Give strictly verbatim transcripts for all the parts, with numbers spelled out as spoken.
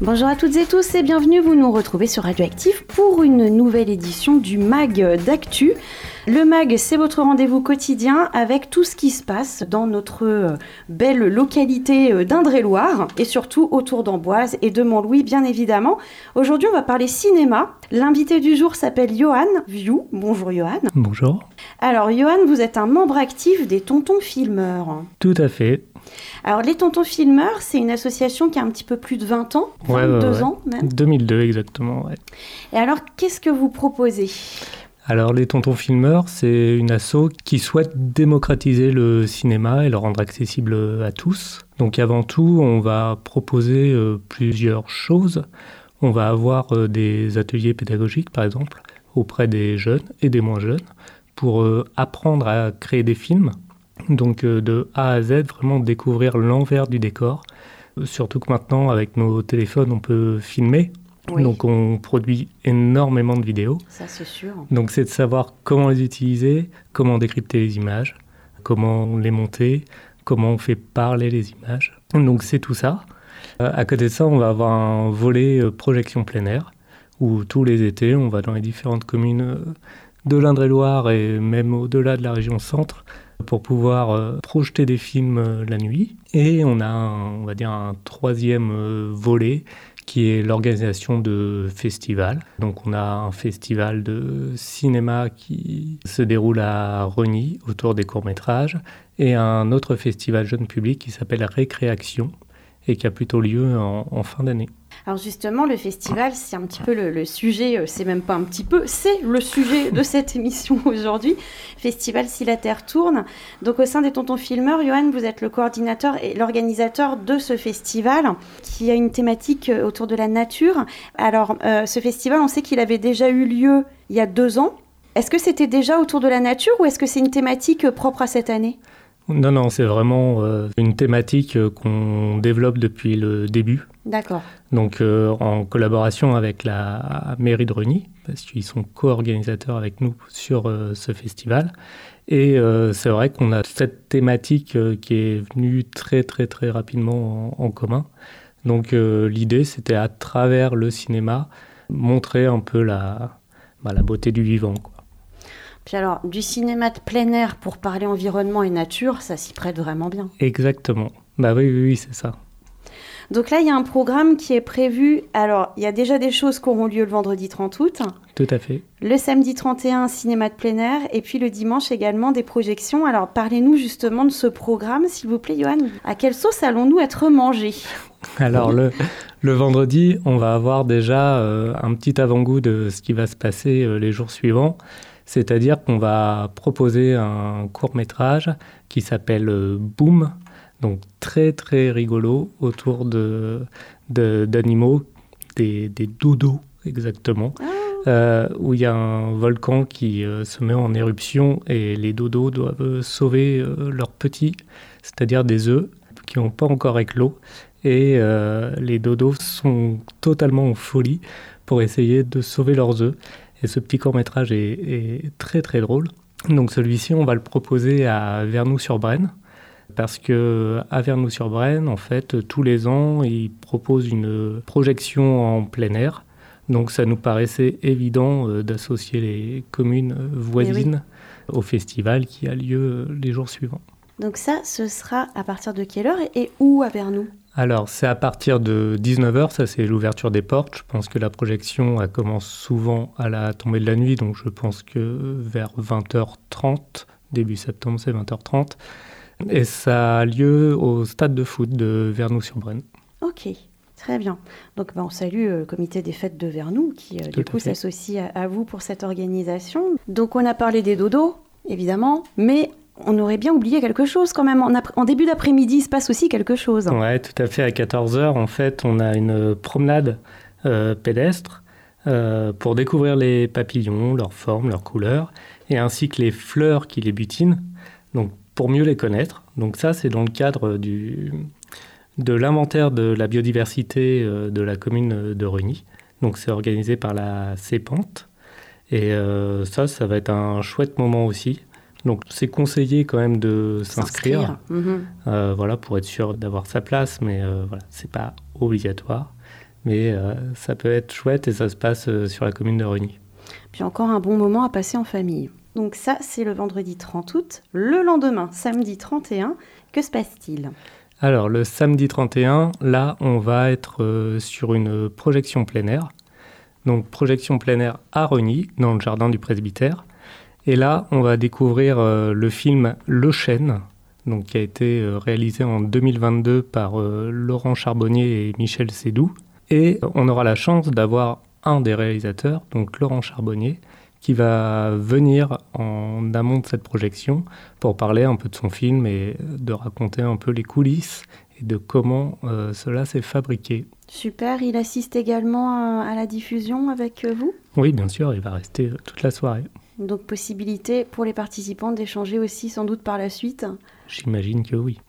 Bonjour à toutes et tous et bienvenue, vous nous retrouvez sur Radioactive pour une nouvelle édition du Mag d'Actu. Le Mag, c'est votre rendez-vous quotidien avec tout ce qui se passe dans notre belle localité d'Indre-et-Loire et surtout autour d'Amboise et de Montlouis, bien évidemment. Aujourd'hui, on va parler cinéma. L'invité du jour s'appelle Johan Viou. Bonjour Johan. Bonjour. Alors Johan, vous êtes un membre actif des Tontons Filmeurs. Tout à fait. Alors les Tontons Filmeurs, c'est une association qui a un petit peu plus de vingt ans, ouais, vingt-deux ouais, ouais. ans même. deux mille deux exactement, ouais. Et alors, qu'est-ce que vous proposez ? Alors les Tontons Filmeurs, c'est une asso qui souhaite démocratiser le cinéma et le rendre accessible à tous. Donc avant tout, on va proposer euh, plusieurs choses. On va avoir euh, des ateliers pédagogiques, par exemple, auprès des jeunes et des moins jeunes, pour euh, apprendre à créer des films. Donc euh, de A à Z, vraiment découvrir l'envers du décor. Euh, surtout que maintenant, avec nos téléphones, on peut filmer. Oui. Donc on produit énormément de vidéos. Ça, c'est sûr. Donc c'est de savoir comment les utiliser, comment décrypter les images, comment les monter, comment on fait parler les images. Donc c'est tout ça. Euh, à côté de ça, on va avoir un volet euh, projection plein air, où tous les étés, on va dans les différentes communes euh, de l'Indre-et-Loire et même au-delà de la région centre, pour pouvoir euh, projeter des films euh, la nuit. Et on a, un, on va dire, un troisième euh, volet qui est l'organisation de festivals. Donc on a un festival de cinéma qui se déroule à Rosny autour des courts-métrages et un autre festival jeune public qui s'appelle Récréation et qui a plutôt lieu en, en fin d'année. Alors justement, le festival, c'est un petit peu le, le sujet, c'est même pas un petit peu, c'est le sujet de cette émission aujourd'hui. Festival Si la Terre tourne. Donc au sein des Tontons Filmeurs, Johan, vous êtes le coordinateur et l'organisateur de ce festival qui a une thématique autour de la nature. Alors euh, ce festival, on sait qu'il avait déjà eu lieu il y a deux ans. Est-ce que c'était déjà autour de la nature ou est-ce que c'est une thématique propre à cette année ? Non, non, c'est vraiment euh, une thématique euh, qu'on développe depuis le début. D'accord. Donc euh, en collaboration avec la mairie de Rosny, parce qu'ils sont co-organisateurs avec nous sur euh, ce festival. Et euh, c'est vrai qu'on a cette thématique euh, qui est venue très très très rapidement en, en commun. Donc euh, l'idée, c'était à travers le cinéma, montrer un peu la, bah, la beauté du vivant, quoi. Puis alors, du cinéma de plein air pour parler environnement et nature, ça s'y prête vraiment bien. Exactement. Bah oui, oui, oui, c'est ça. Donc là, il y a un programme qui est prévu. Alors, il y a déjà des choses qui auront lieu le vendredi trente août. Tout à fait. Le samedi trente et un, cinéma de plein air. Et puis le dimanche également, des projections. Alors, parlez-nous justement de ce programme, s'il vous plaît, Johan. À quelle sauce allons-nous être mangés ? Alors, le, le vendredi, on va avoir déjà euh, un petit avant-goût de ce qui va se passer euh, les jours suivants. C'est-à-dire qu'on va proposer un court-métrage qui s'appelle euh, Boom, donc très très rigolo, autour de, de, d'animaux, des, des dodos exactement, ah. euh, où il y a un volcan qui euh, se met en éruption et les dodos doivent euh, sauver euh, leurs petits, c'est-à-dire des œufs qui n'ont pas encore éclos. Et euh, les dodos sont totalement en folie pour essayer de sauver leurs œufs. Et ce petit court-métrage est, est très très drôle. Donc celui-ci, on va le proposer à Vernoux-sur-Brenne, parce qu'à Vernoux-sur-Brenne, en fait, tous les ans, ils proposent une projection en plein air. Donc ça nous paraissait évident euh, d'associer les communes voisines oui. au festival qui a lieu les jours suivants. Donc ça, ce sera à partir de quelle heure et où à Vernoux ? Alors, c'est à partir de dix-neuf heures, ça c'est l'ouverture des portes. Je pense que la projection elle commence souvent à la tombée de la nuit, donc je pense que vers vingt heures trente, début septembre c'est vingt heures trente. Et ça a lieu au stade de foot de Vernoux-sur-Brenne. Ok, très bien. Donc ben, on salue le comité des fêtes de Vernoux qui euh, du coup s'associe à, à vous pour cette organisation. Donc on a parlé des dodos, évidemment, mais on aurait bien oublié quelque chose quand même. En, ap- en début d'après-midi, il se passe aussi quelque chose. Oui, tout à fait. À quatorze heures, en fait, on a une promenade euh, pédestre euh, pour découvrir les papillons, leurs formes, leurs couleurs, et ainsi que les fleurs qui les butinent, donc pour mieux les connaître. Donc ça, c'est dans le cadre du, de l'inventaire de la biodiversité euh, de la commune de Rosny. Donc c'est organisé par la CEPANT. Et euh, ça, ça va être un chouette moment aussi. Donc, c'est conseillé quand même de s'inscrire, s'inscrire. Mmh. Euh, voilà, pour être sûr d'avoir sa place, mais euh, voilà, c'est pas obligatoire. mais euh, ça peut être chouette et ça se passe euh, sur la commune de Rugny. Puis encore un bon moment à passer en famille. Donc ça, c'est le vendredi trente août. Le lendemain, samedi trente et un, que se passe-t-il ? Alors, le samedi trente et un, là, on va être euh, sur une projection plein air. Donc, projection plein air à Rugny, dans le jardin du presbytère. Et là, on va découvrir euh, le film Le Chêne, donc, qui a été euh, réalisé en deux mille vingt-deux par euh, Laurent Charbonnier et Michel Sédou. Et on aura la chance d'avoir un des réalisateurs, donc Laurent Charbonnier, qui va venir en amont de cette projection pour parler un peu de son film et de raconter un peu les coulisses et de comment euh, cela s'est fabriqué. Super, il assiste également à la diffusion avec vous ? Oui, bien sûr, il va rester toute la soirée. Donc possibilité pour les participants d'échanger aussi sans doute par la suite ? J'imagine que oui.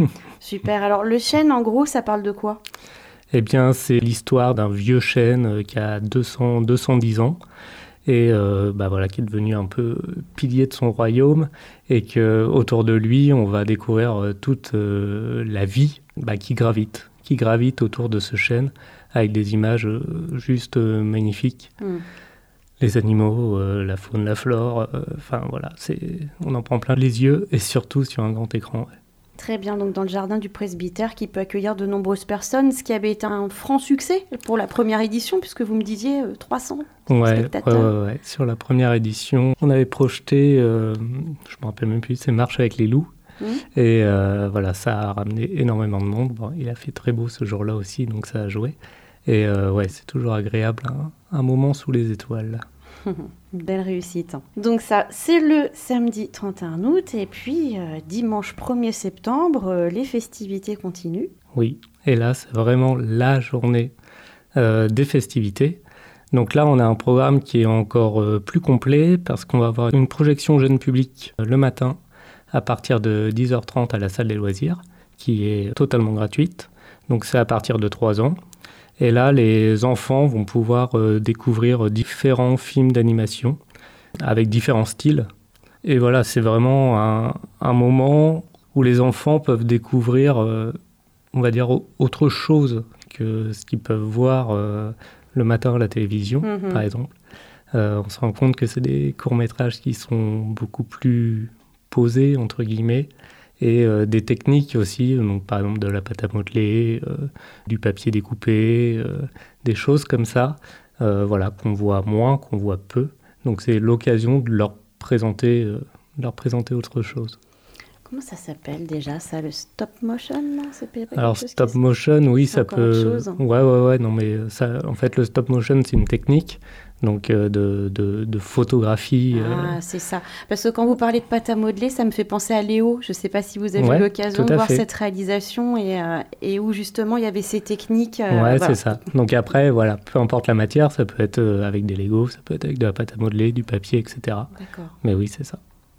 Super, alors le chêne en gros ça parle de quoi ? Eh bien c'est l'histoire d'un vieux chêne qui a deux cents, deux cent dix ans. Et euh, bah voilà, qui est devenu un peu pilier de son royaume, et qu'autour de lui, on va découvrir euh, toute euh, la vie bah, qui gravite, qui gravite autour de ce chêne, avec des images euh, juste euh, magnifiques. Mm. Les animaux, euh, la faune, la flore, enfin euh, voilà, c'est, on en prend plein les yeux, et surtout sur un grand écran. Ouais. Très bien, donc dans le jardin du presbytère qui peut accueillir de nombreuses personnes, ce qui avait été un franc succès pour la première édition, puisque vous me disiez euh, trois cents ouais, spectateurs. Ouais, ouais, ouais. Sur la première édition, on avait projeté, euh, je ne me rappelle même plus, c'est Marche avec les loups. Mmh. Et euh, voilà, ça a ramené énormément de monde. Bon, il a fait très beau ce jour-là aussi, donc ça a joué. Et euh, ouais, c'est toujours agréable, hein, un moment sous les étoiles. Belle réussite. Donc ça, c'est le samedi trente et un août, et puis euh, dimanche premier septembre, euh, les festivités continuent. Oui, et là, c'est vraiment la journée euh, des festivités. Donc là, on a un programme qui est encore euh, plus complet, parce qu'on va avoir une projection jeune public euh, le matin, à partir de dix heures trente à la salle des loisirs, qui est totalement gratuite. Donc c'est à partir de trois ans. Et là, les enfants vont pouvoir euh, découvrir différents films d'animation avec différents styles. Et voilà, c'est vraiment un, un moment où les enfants peuvent découvrir, euh, on va dire, autre chose que ce qu'ils peuvent voir euh, le matin à la télévision, mmh. par exemple. Euh, on se rend compte que c'est des courts-métrages qui sont beaucoup plus posés, entre guillemets, et euh, des techniques aussi, donc par exemple de la pâte à modeler, euh, du papier découpé, euh, des choses comme ça, euh, voilà, qu'on voit moins, qu'on voit peu. Donc c'est l'occasion de leur présenter, euh, de leur présenter autre chose. Comment ça s'appelle déjà ça, le stop motion là? C'est Alors stop motion, oui, ça peut. Ouais, ouais, ouais. Non, mais ça, en fait, le stop motion, c'est une technique. Donc euh, de, de, de photographie. Ah, euh... c'est ça. Parce que quand vous parlez de pâte à modeler, ça me fait penser à Léo. Je ne sais pas si vous avez ouais, eu l'occasion de voir fait. cette réalisation et, euh, et où justement il y avait ces techniques. Euh, ouais, voilà. C'est ça. Donc après, voilà, peu importe la matière, ça peut être avec des Legos, ça peut être avec de la pâte à modeler, du papier, et cetera. D'accord. Mais oui, c'est ça.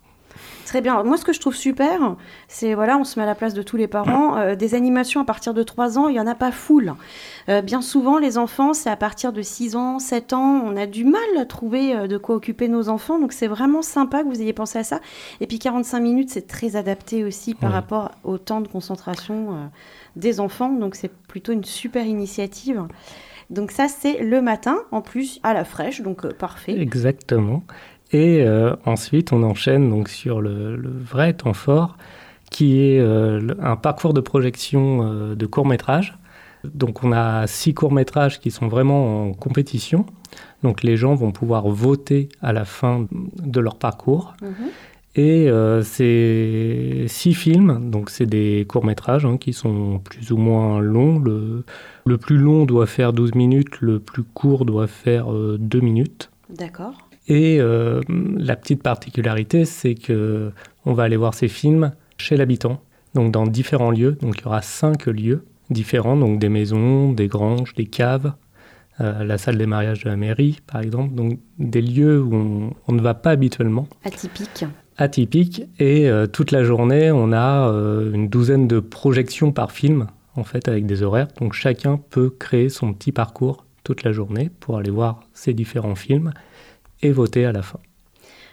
Très bien. Moi, ce que je trouve super, c'est, voilà, on se met à la place de tous les parents. Euh, des animations à partir de trois ans, il n'y en a pas full. Euh, bien souvent, les enfants, c'est à partir de six ans, sept ans. On a du mal à trouver euh, de quoi occuper nos enfants. Donc, c'est vraiment sympa que vous ayez pensé à ça. Et puis, quarante-cinq minutes, c'est très adapté aussi par oui. rapport au temps de concentration euh, des enfants. Donc, c'est plutôt une super initiative. Donc, ça, c'est le matin, en plus, à la fraîche. Donc, euh, parfait. Exactement. Et euh, ensuite, on enchaîne donc sur le, le vrai temps fort, qui est euh, un parcours de projection euh, de courts-métrages. Donc, on a six courts-métrages qui sont vraiment en compétition. Donc, les gens vont pouvoir voter à la fin de leur parcours. Mmh. Et euh, c'est six films, donc c'est des courts-métrages hein, qui sont plus ou moins longs. Le, le plus long doit faire douze minutes, le plus court doit faire euh, deux minutes. D'accord. Et euh, la petite particularité, c'est qu'on va aller voir ces films chez l'habitant, donc dans différents lieux. Donc il y aura cinq lieux différents, donc des maisons, des granges, des caves, euh, la salle des mariages de la mairie, par exemple. Donc des lieux où on, on ne va pas habituellement. Atypiques. Atypiques. Et euh, toute la journée, on a euh, une douzaine de projections par film, en fait, avec des horaires. Donc chacun peut créer son petit parcours toute la journée pour aller voir ces différents films et voter à la fin.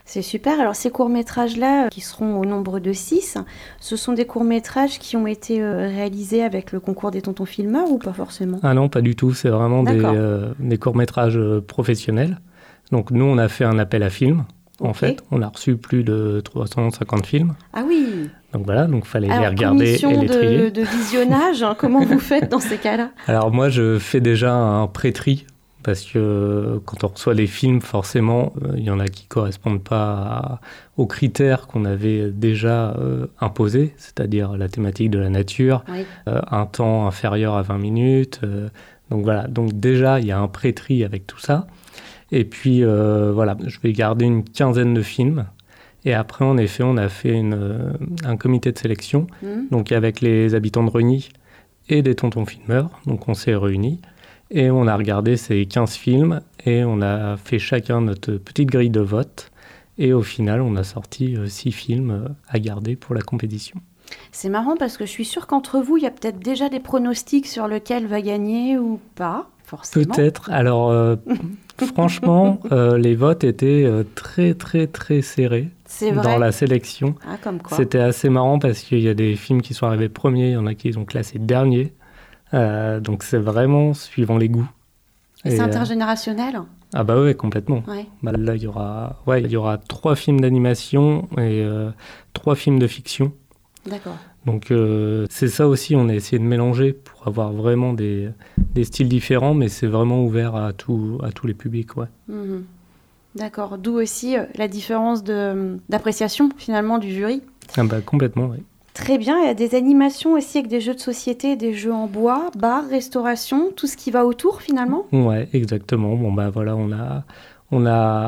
C'est super. Alors ces courts-métrages-là, qui seront au nombre de six, ce sont des courts-métrages qui ont été euh, réalisés avec le concours des tontons filmeurs ou pas forcément ? Ah non, pas du tout. C'est vraiment des, euh, des courts-métrages professionnels. Donc nous, on a fait un appel à films. En okay. fait, on a reçu plus de trois cent cinquante films. Ah oui. Donc voilà, donc il fallait Alors, les regarder et les trier. De, de visionnage, hein, comment vous faites dans ces cas-là ? Alors moi, je fais déjà un pré-tri. Parce que quand on reçoit les films, forcément, il y en a qui ne correspondent pas à, aux critères qu'on avait déjà euh, imposés, c'est-à-dire la thématique de la nature, oui. euh, un temps inférieur à vingt minutes. Euh, donc voilà, donc déjà, il y a un pré-tri avec tout ça. Et puis, euh, voilà, je vais garder une quinzaine de films. Et après, en effet, on a fait une, euh, un comité de sélection, mmh. donc avec les habitants de Rugny et des tontons filmeurs. Donc on s'est réunis. Et on a regardé ces quinze films et on a fait chacun notre petite grille de vote. Et au final, on a sorti six films à garder pour la compétition. C'est marrant parce que je suis sûre qu'entre vous, il y a peut-être déjà des pronostics sur lequel va gagner ou pas, forcément. Peut-être. Alors, euh, franchement, euh, les votes étaient euh, très, très, très serrés. C'est vrai. Dans la sélection. Ah, comme quoi. C'était assez marrant parce qu'il y a des films qui sont arrivés premiers, il y en a qui ont classé dernier. Euh, donc c'est vraiment suivant les goûts. Et, et c'est intergénérationnel euh... Ah bah ouais, complètement. Ouais. Bah là, il y aura, ouais, il y aura trois films d'animation et euh, trois films de fiction. D'accord. Donc euh, c'est ça aussi, on a essayé de mélanger pour avoir vraiment des, des styles différents, mais c'est vraiment ouvert à, tout, à tous les publics, ouais. Mmh. D'accord, d'où aussi euh, la différence de, d'appréciation finalement du jury. Ah bah complètement, oui. Très bien, il y a des animations aussi avec des jeux de société, des jeux en bois, bar, restauration, tout ce qui va autour finalement. Ouais, exactement. Bon bah voilà, on a, on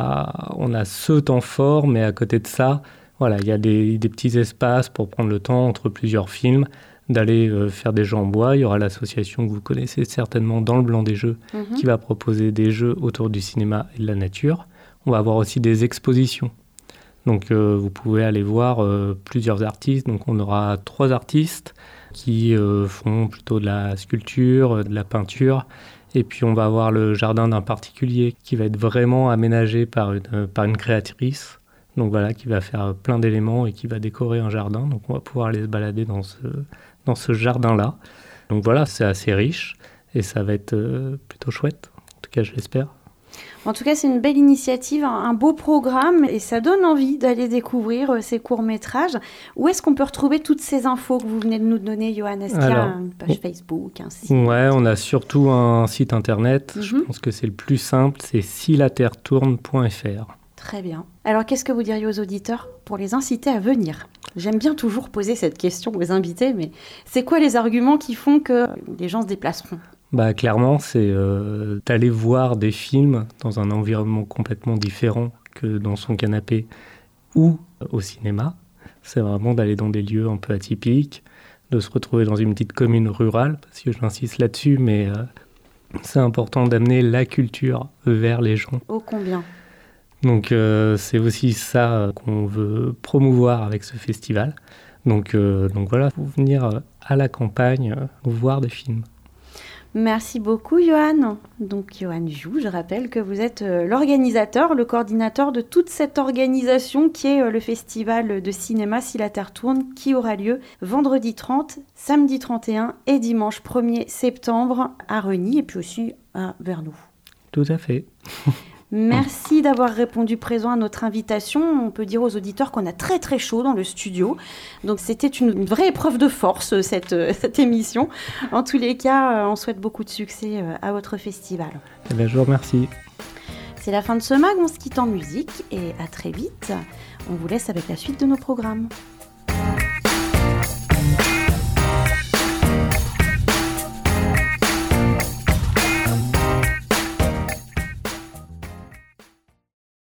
a, on a ce temps fort, mais à côté de ça, voilà, il y a des, des petits espaces pour prendre le temps entre plusieurs films, d'aller euh, faire des jeux en bois. Il y aura l'association que vous connaissez certainement Dans le Blanc des Jeux, mmh. qui va proposer des jeux autour du cinéma et de la nature. On va avoir aussi des expositions. Donc euh, vous pouvez aller voir euh, plusieurs artistes. Donc on aura trois artistes qui euh, font plutôt de la sculpture, de la peinture. Et puis on va avoir le jardin d'un particulier qui va être vraiment aménagé par une, euh, par une créatrice. Donc voilà, qui va faire plein d'éléments et qui va décorer un jardin. Donc on va pouvoir aller se balader dans ce, dans ce jardin-là. Donc voilà, c'est assez riche et ça va être euh, plutôt chouette. En tout cas, je l'espère. En tout cas, c'est une belle initiative, un beau programme et ça donne envie d'aller découvrir ces courts-métrages. Où est-ce qu'on peut retrouver toutes ces infos que vous venez de nous donner, Johan ? Est-ce qu'il y a une page Facebook, un site ? Ouais, on a surtout un site internet. Mm-hmm. Je pense que c'est le plus simple, c'est si la terre tourne point f r. Très bien. Alors, qu'est-ce que vous diriez aux auditeurs pour les inciter à venir ? J'aime bien toujours poser cette question aux invités, mais c'est quoi les arguments qui font que les gens se déplaceront ? Bah, clairement, c'est euh, d'aller voir des films dans un environnement complètement différent que dans son canapé ou au cinéma. C'est vraiment d'aller dans des lieux un peu atypiques, de se retrouver dans une petite commune rurale, parce que j'insiste là-dessus, mais euh, c'est important d'amener la culture vers les gens. Ô combien. Donc euh, c'est aussi ça qu'on veut promouvoir avec ce festival. Donc, euh, donc voilà, pour venir à la campagne, euh, voir des films. Merci beaucoup, Johan. Donc, Johan Joux, je rappelle que vous êtes euh, l'organisateur, le coordinateur de toute cette organisation qui est euh, le festival de cinéma Si la Terre tourne, qui aura lieu vendredi trente, samedi trente et un et dimanche premier septembre à Rugny et puis aussi à Vernoux. Tout à fait. Merci d'avoir répondu présent à notre invitation. On peut dire aux auditeurs qu'on a très très chaud dans le studio. Donc c'était une, une vraie épreuve de force, cette, cette émission. En tous les cas, on souhaite beaucoup de succès à votre festival. Eh bien, je vous remercie. C'est la fin de ce mag, on se quitte en musique et à très vite. On vous laisse avec la suite de nos programmes.